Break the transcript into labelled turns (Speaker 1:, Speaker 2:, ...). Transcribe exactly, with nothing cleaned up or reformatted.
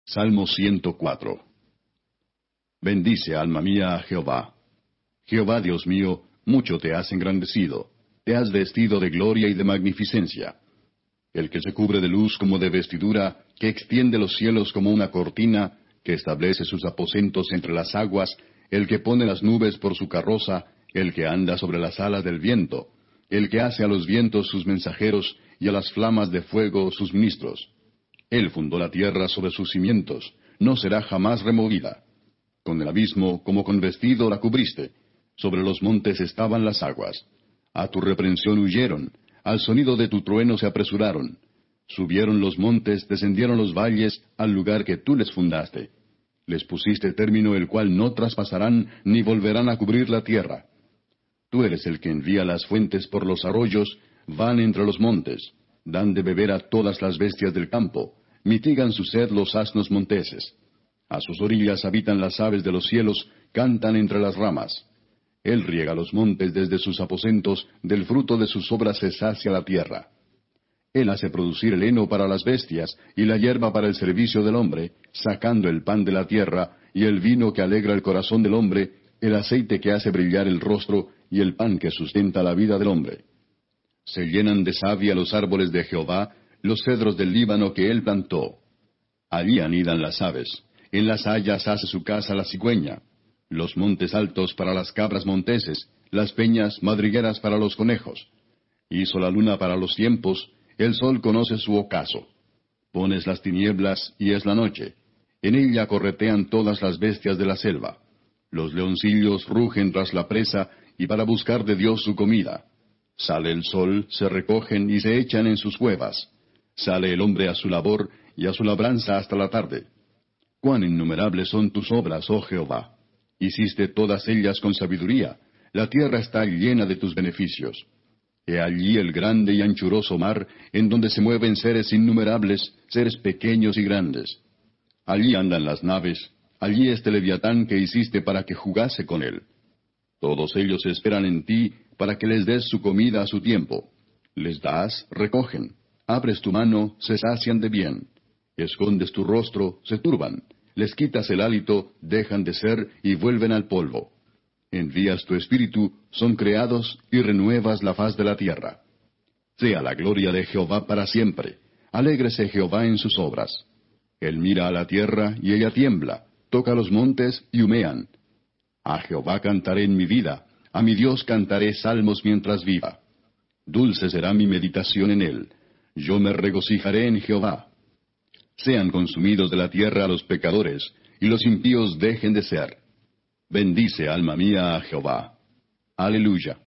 Speaker 1: Salmo ciento cuatro. Bendice, alma mía, a Jehová. Jehová, Dios mío, mucho te has engrandecido. Te has vestido de gloria y de magnificencia. El que se cubre de luz como de vestidura, que extiende los cielos como una cortina, que establece sus aposentos entre las aguas, el que pone las nubes por su carroza, el que anda sobre las alas del viento, el que hace a los vientos sus mensajeros y a las flamas de fuego sus ministros. Él fundó la tierra sobre sus cimientos, no será jamás removida. Con el abismo como con vestido la cubriste, sobre los montes estaban las aguas. A tu reprensión huyeron, al sonido de tu trueno se apresuraron. Subieron los montes, descendieron los valles, al lugar que tú les fundaste. Les pusiste término el cual no traspasarán, ni volverán a cubrir la tierra. Tú eres el que envía las fuentes por los arroyos, van entre los montes, dan de beber a todas las bestias del campo, mitigan su sed los asnos monteses. A sus orillas habitan las aves de los cielos, cantan entre las ramas. Él riega los montes desde sus aposentos, del fruto de sus obras se sacia la tierra. Él hace producir el heno para las bestias, y la hierba para el servicio del hombre, sacando el pan de la tierra, y el vino que alegra el corazón del hombre, el aceite que hace brillar el rostro, y el pan que sustenta la vida del hombre. Se llenan de savia los árboles de Jehová, los cedros del Líbano que él plantó. Allí anidan las aves, en las hayas hace su casa la cigüeña. Los montes altos para las cabras monteses, las peñas madrigueras para los conejos. Hizo la luna para los tiempos, el sol conoce su ocaso. Pones las tinieblas y es la noche. En ella corretean todas las bestias de la selva. Los leoncillos rugen tras la presa y para buscar de Dios su comida. Sale el sol, se recogen y se echan en sus cuevas. Sale el hombre a su labor y a su labranza hasta la tarde. Cuán innumerables son tus obras, oh Jehová. Hiciste todas ellas con sabiduría. La tierra está llena de tus beneficios. He allí el grande y anchuroso mar, en donde se mueven seres innumerables, seres pequeños y grandes. Allí andan las naves, allí este Leviatán que hiciste para que jugase con él. Todos ellos esperan en ti, para que les des su comida a su tiempo. Les das, recogen. Abres tu mano, se sacian de bien. Escondes tu rostro, se turban. Les quitas el hálito, dejan de ser y vuelven al polvo. Envías tu espíritu, son creados y renuevas la faz de la tierra. Sea la gloria de Jehová para siempre. Alégrese Jehová en sus obras. Él mira a la tierra y ella tiembla, toca los montes y humean. A Jehová cantaré en mi vida, a mi Dios cantaré salmos mientras viva. Dulce será mi meditación en él. Yo me regocijaré en Jehová. Sean consumidos de la tierra los pecadores, y los impíos dejen de ser. Bendice, alma mía, a Jehová. Aleluya.